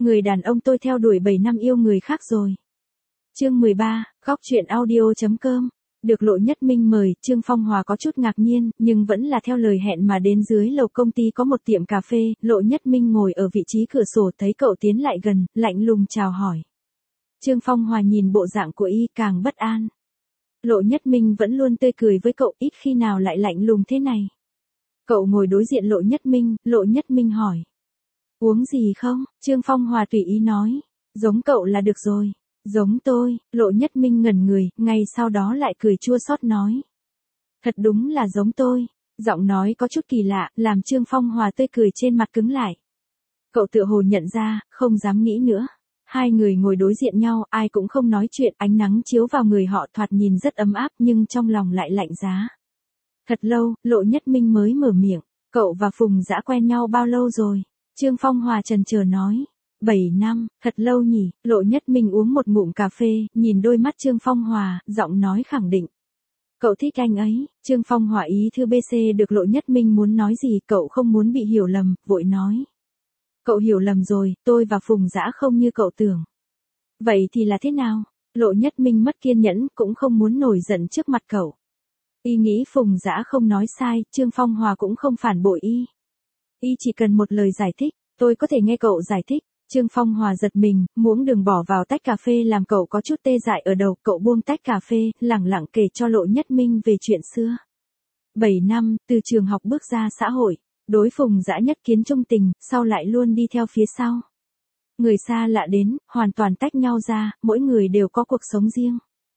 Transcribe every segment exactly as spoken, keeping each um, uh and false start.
Người đàn ông tôi theo đuổi bảy năm yêu người khác rồi. Chương mười ba, góc truyện audio.com. Được Lộ Nhất Minh mời, Trương Phong Hòa có chút ngạc nhiên, nhưng vẫn là theo lời hẹn mà đến dưới lầu công ty có một tiệm cà phê, Lộ Nhất Minh ngồi ở vị trí cửa sổ thấy cậu tiến lại gần, lạnh lùng chào hỏi. Trương Phong Hòa nhìn bộ dạng của y càng bất an. Lộ Nhất Minh vẫn luôn tươi cười với cậu, ít khi nào lại lạnh lùng thế này. Cậu ngồi đối diện Lộ Nhất Minh, Lộ Nhất Minh hỏi. Uống gì không? Trương Phong Hòa tùy ý nói. Giống cậu là được rồi. Giống tôi, Lộ Nhất Minh ngẩn người, ngay sau đó lại cười chua xót nói. Thật đúng là giống tôi. Giọng nói có chút kỳ lạ, làm Trương Phong Hòa tươi cười trên mặt cứng lại. Cậu tựa hồ nhận ra, không dám nghĩ nữa. Hai người ngồi đối diện nhau, ai cũng không nói chuyện, ánh nắng chiếu vào người họ thoạt nhìn rất ấm áp nhưng trong lòng lại lạnh giá. Thật lâu, Lộ Nhất Minh mới mở miệng. Cậu và Phùng Dã quen nhau bao lâu rồi? Trương Phong Hòa chần chờ nói. Bảy năm, thật lâu nhỉ. Lộ Nhất Minh uống một ngụm cà phê, nhìn đôi mắt Trương Phong Hòa, giọng nói khẳng định. Cậu thích anh ấy. Trương Phong Hòa ý thư bê xê được Lộ Nhất Minh muốn nói gì, cậu không muốn bị hiểu lầm, vội nói. Cậu hiểu lầm rồi, tôi và Phùng Dã không như cậu tưởng. Vậy thì là thế nào? Lộ Nhất Minh mất kiên nhẫn, cũng không muốn nổi giận trước mặt cậu. Y nghĩ Phùng Dã không nói sai, Trương Phong Hòa cũng không phản bội y. Y chỉ cần một lời giải thích, tôi có thể nghe cậu giải thích. Trương Phong Hòa giật mình, muỗng đường bỏ vào tách cà phê làm cậu có chút tê dại ở đầu, cậu buông tách cà phê, lẳng lặng kể cho Lộ Nhất Minh về chuyện xưa. Bảy năm, từ trường học bước ra xã hội, đối Phùng Dã nhất kiến trung tình, sau lại luôn đi theo phía sau. Người xa lạ đến, hoàn toàn tách nhau ra, mỗi người đều có cuộc sống riêng.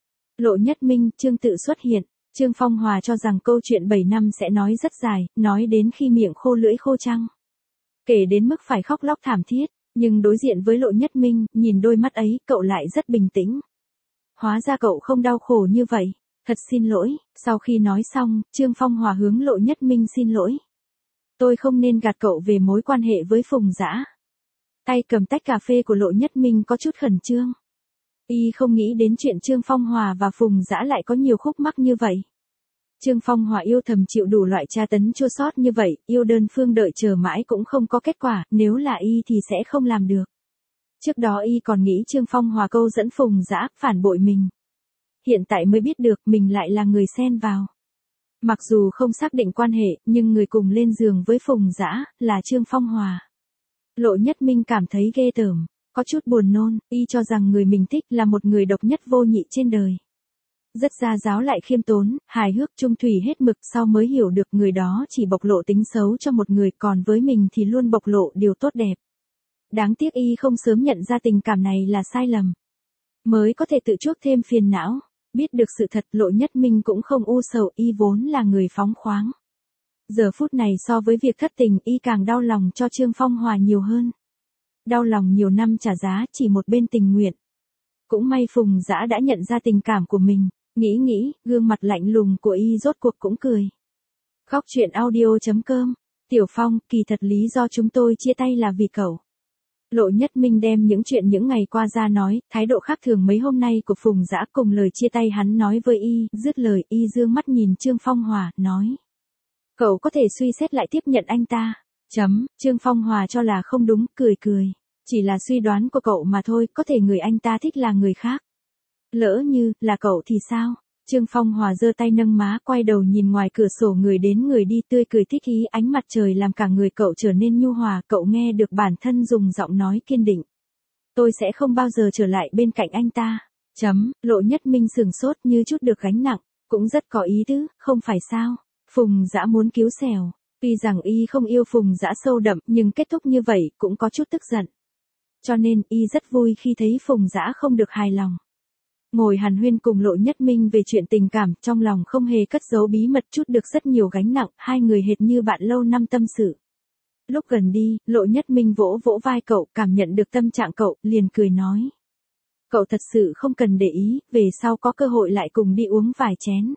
Lộ Nhất Minh, Trương tự xuất hiện. Trương Phong Hòa cho rằng câu chuyện bảy năm sẽ nói rất dài, nói đến khi miệng khô lưỡi khô trăng. Kể đến mức phải khóc lóc thảm thiết, nhưng đối diện với Lộ Nhất Minh, nhìn đôi mắt ấy, cậu lại rất bình tĩnh. Hóa ra cậu không đau khổ như vậy, thật xin lỗi. Sau khi nói xong, Trương Phong Hòa hướng Lộ Nhất Minh xin lỗi. Tôi không nên gạt cậu về mối quan hệ với Phùng Dã. Tay cầm tách cà phê của Lộ Nhất Minh có chút khẩn trương. Y không nghĩ đến chuyện Trương Phong Hòa và Phùng Dã lại có nhiều khúc mắc như vậy. Trương Phong Hòa yêu thầm chịu đủ loại tra tấn chua xót như vậy, yêu đơn phương đợi chờ mãi cũng không có kết quả, nếu là Y thì sẽ không làm được. Trước đó Y còn nghĩ Trương Phong Hòa câu dẫn Phùng Dã, phản bội mình. Hiện tại mới biết được mình lại là người xen vào. Mặc dù không xác định quan hệ, nhưng người cùng lên giường với Phùng Dã là Trương Phong Hòa. Lộ Nhất Minh cảm thấy ghê tởm. Có chút buồn nôn, Y cho rằng người mình thích là một người độc nhất vô nhị trên đời. Rất gia giáo lại khiêm tốn, hài hước trung thủy hết mực, sau mới hiểu được người đó chỉ bộc lộ tính xấu cho một người, còn với mình thì luôn bộc lộ điều tốt đẹp. Đáng tiếc Y không sớm nhận ra tình cảm này là sai lầm. Mới có thể tự chuốc thêm phiền não. Biết được sự thật, Lộ Nhất Minh cũng không u sầu, Y vốn là người phóng khoáng. Giờ phút này so với việc thất tình, Y càng đau lòng cho Trương Phong Hòa nhiều hơn. Đau lòng nhiều năm trả giá, chỉ một bên tình nguyện. Cũng may Phùng Dã đã nhận ra tình cảm của mình, nghĩ nghĩ, gương mặt lạnh lùng của Y rốt cuộc cũng cười. Góc truyện audio.com. Tiểu Phong, kỳ thật lý do chúng tôi chia tay là vì cậu. Lộ Nhất Minh đem những chuyện những ngày qua ra nói, thái độ khác thường mấy hôm nay của Phùng Dã cùng lời chia tay hắn nói với Y, dứt lời Y dương mắt nhìn Trương Phong Hòa, nói. Cậu có thể suy xét lại tiếp nhận anh ta. Chấm, Trương Phong Hòa cho là không đúng, cười cười. Chỉ là suy đoán của cậu mà thôi, có thể người anh ta thích là người khác. Lỡ như, là cậu thì sao? Trương Phong Hòa giơ tay nâng má, quay đầu nhìn ngoài cửa sổ người đến người đi, tươi cười thích ý, ánh mặt trời làm cả người cậu trở nên nhu hòa, cậu nghe được bản thân dùng giọng nói kiên định. Tôi sẽ không bao giờ trở lại bên cạnh anh ta. Chấm, Lộ Nhất Minh sừng sốt như chút được gánh nặng, cũng rất có ý tứ, không phải sao? Phùng Dã muốn cứu xèo. Tuy rằng Y không yêu Phùng Dã sâu đậm, nhưng kết thúc như vậy cũng có chút tức giận. Cho nên Y rất vui khi thấy Phùng Dã không được hài lòng. Ngồi hàn huyên cùng Lộ Nhất Minh về chuyện tình cảm, trong lòng không hề cất giấu bí mật, chút được rất nhiều gánh nặng, hai người hệt như bạn lâu năm tâm sự. Lúc gần đi, Lộ Nhất Minh vỗ vỗ vai cậu, cảm nhận được tâm trạng cậu, liền cười nói. Cậu thật sự không cần để ý, về sau có cơ hội lại cùng đi uống vài chén.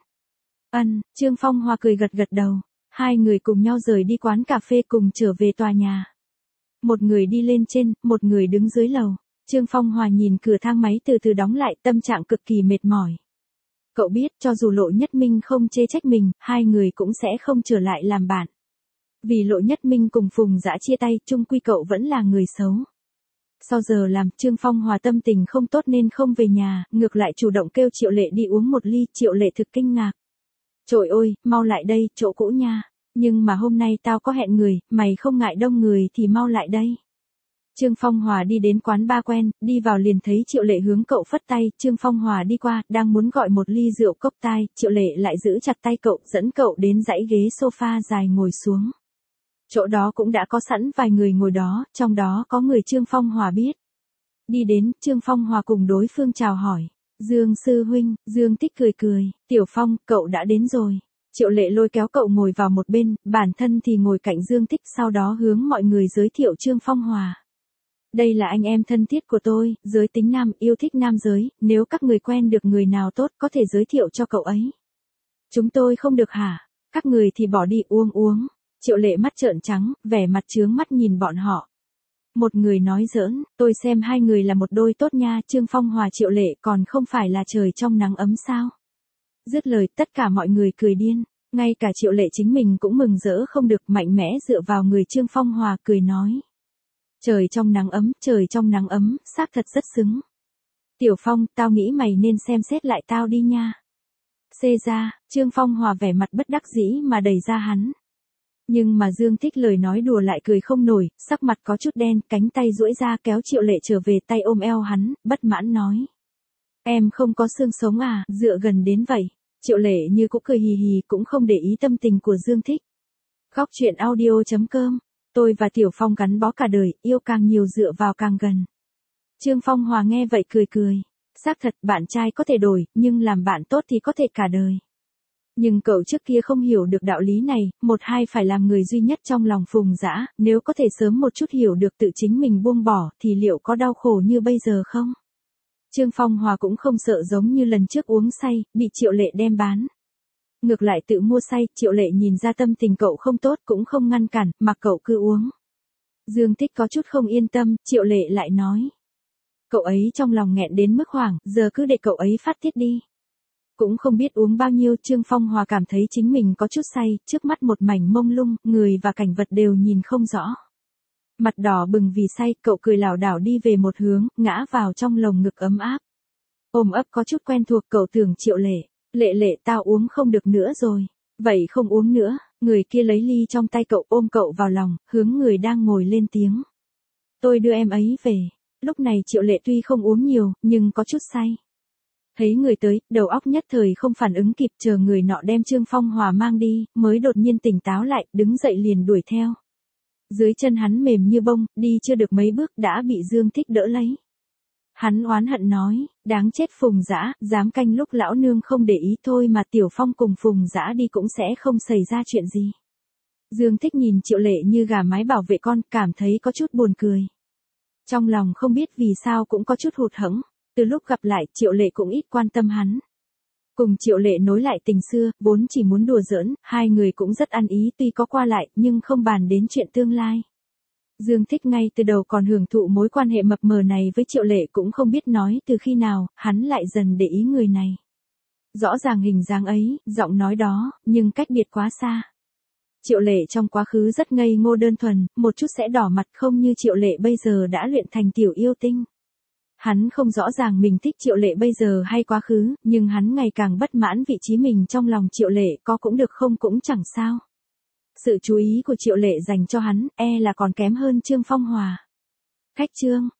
Ân, Trương Phong Hòa cười gật gật đầu. Hai người cùng nhau rời đi quán cà phê cùng trở về tòa nhà. Một người đi lên trên, một người đứng dưới lầu. Trương Phong Hòa nhìn cửa thang máy từ từ đóng lại, tâm trạng cực kỳ mệt mỏi. Cậu biết, cho dù Lộ Nhất Minh không chê trách mình, hai người cũng sẽ không trở lại làm bạn. Vì Lộ Nhất Minh cùng Phùng Dã chia tay, chung quy cậu vẫn là người xấu. Sau giờ làm, Trương Phong Hòa tâm tình không tốt nên không về nhà, ngược lại chủ động kêu Triệu Lệ đi uống một ly, Triệu Lệ thực kinh ngạc. Trời ơi, mau lại đây, chỗ cũ nha. Nhưng mà hôm nay tao có hẹn người, mày không ngại đông người thì mau lại đây. Trương Phong Hòa đi đến quán ba quen, đi vào liền thấy Triệu Lệ hướng cậu phất tay, Trương Phong Hòa đi qua, đang muốn gọi một ly rượu cốc tai, Triệu Lệ lại giữ chặt tay cậu, dẫn cậu đến dãy ghế sofa dài ngồi xuống. Chỗ đó cũng đã có sẵn vài người ngồi đó, trong đó có người Trương Phong Hòa biết. Đi đến, Trương Phong Hòa cùng đối phương chào hỏi. Dương sư huynh, Dương Tích cười cười, Tiểu Phong, cậu đã đến rồi. Triệu Lệ lôi kéo cậu ngồi vào một bên, bản thân thì ngồi cạnh Dương Tích, sau đó hướng mọi người giới thiệu Trương Phong Hòa. Đây là anh em thân thiết của tôi, giới tính nam, yêu thích nam giới, nếu các người quen được người nào tốt có thể giới thiệu cho cậu ấy. Chúng tôi không được hả? Các người thì bỏ đi uống uống. Triệu Lệ mắt trợn trắng, vẻ mặt chướng mắt nhìn bọn họ. Một người nói giỡn, tôi xem hai người là một đôi tốt nha, Trương Phong Hòa Triệu Lệ còn không phải là trời trong nắng ấm sao. Dứt lời tất cả mọi người cười điên, ngay cả Triệu Lệ chính mình cũng mừng rỡ không được, mạnh mẽ dựa vào người Trương Phong Hòa cười nói. Trời trong nắng ấm, trời trong nắng ấm, xác thật rất xứng. Tiểu Phong, tao nghĩ mày nên xem xét lại tao đi nha. Xê ra, Trương Phong Hòa vẻ mặt bất đắc dĩ mà đẩy ra hắn. Nhưng mà Dương Tích lời nói đùa lại cười không nổi, sắc mặt có chút đen, cánh tay duỗi ra kéo Triệu Lệ trở về, tay ôm eo hắn, bất mãn nói. Em không có xương sống à, dựa gần đến vậy. Triệu Lệ như cũng cười hì hì, cũng không để ý tâm tình của Dương Tích. Góc truyện audio chấm com, tôi và Tiểu Phong gắn bó cả đời, yêu càng nhiều dựa vào càng gần. Trương Phong Hòa nghe vậy cười cười. Xác thật, bạn trai có thể đổi, nhưng làm bạn tốt thì có thể cả đời. Nhưng cậu trước kia không hiểu được đạo lý này, một hai phải làm người duy nhất trong lòng Phùng Dã, nếu có thể sớm một chút hiểu được tự chính mình buông bỏ thì liệu có đau khổ như bây giờ không? Trương Phong Hòa cũng không sợ giống như lần trước uống say, bị Triệu Lệ đem bán. Ngược lại tự mua say, Triệu Lệ nhìn ra tâm tình cậu không tốt cũng không ngăn cản, mặc cậu cứ uống. Dương Tích có chút không yên tâm, Triệu Lệ lại nói. Cậu ấy trong lòng nghẹn đến mức hoảng, giờ cứ để cậu ấy phát tiết đi. Cũng không biết uống bao nhiêu, Trương Phong Hòa cảm thấy chính mình có chút say, trước mắt một mảnh mông lung, người và cảnh vật đều nhìn không rõ. Mặt đỏ bừng vì say, cậu cười lảo đảo đi về một hướng, ngã vào trong lồng ngực ấm áp. Ôm ấp có chút quen thuộc, cậu tưởng Triệu Lệ, Lệ Lệ tao uống không được nữa rồi. Vậy không uống nữa, người kia lấy ly trong tay cậu ôm cậu vào lòng, hướng người đang ngồi lên tiếng. Tôi đưa em ấy về. Lúc này Triệu Lệ tuy không uống nhiều, nhưng có chút say. Thấy người tới, đầu óc nhất thời không phản ứng kịp, chờ người nọ đem Trương Phong Hòa mang đi, mới đột nhiên tỉnh táo lại, đứng dậy liền đuổi theo. Dưới chân hắn mềm như bông, đi chưa được mấy bước đã bị Dương Tích đỡ lấy. Hắn oán hận nói, đáng chết Phùng Dã, dám canh lúc lão nương không để ý thôi mà Tiểu Phong cùng Phùng Dã đi cũng sẽ không xảy ra chuyện gì. Dương Tích nhìn Triệu Lệ như gà mái bảo vệ con, cảm thấy có chút buồn cười. Trong lòng không biết vì sao cũng có chút hụt hẫng, từ lúc gặp lại Triệu Lệ cũng ít quan tâm hắn. Cùng Triệu Lệ nối lại tình xưa, vốn chỉ muốn đùa giỡn, hai người cũng rất ăn ý tuy có qua lại, nhưng không bàn đến chuyện tương lai. Dương Tích ngay từ đầu còn hưởng thụ mối quan hệ mập mờ này với Triệu Lệ, cũng không biết nói từ khi nào, hắn lại dần để ý người này. Rõ ràng hình dáng ấy, giọng nói đó, nhưng cách biệt quá xa. Triệu Lệ trong quá khứ rất ngây ngô đơn thuần, một chút sẽ đỏ mặt, không như Triệu Lệ bây giờ đã luyện thành tiểu yêu tinh. Hắn không rõ ràng mình thích Triệu Lệ bây giờ hay quá khứ, nhưng hắn ngày càng bất mãn vị trí mình trong lòng Triệu Lệ, có cũng được không cũng chẳng sao. Sự chú ý của Triệu Lệ dành cho hắn, e là còn kém hơn Trương Phong Hòa. Khách trương,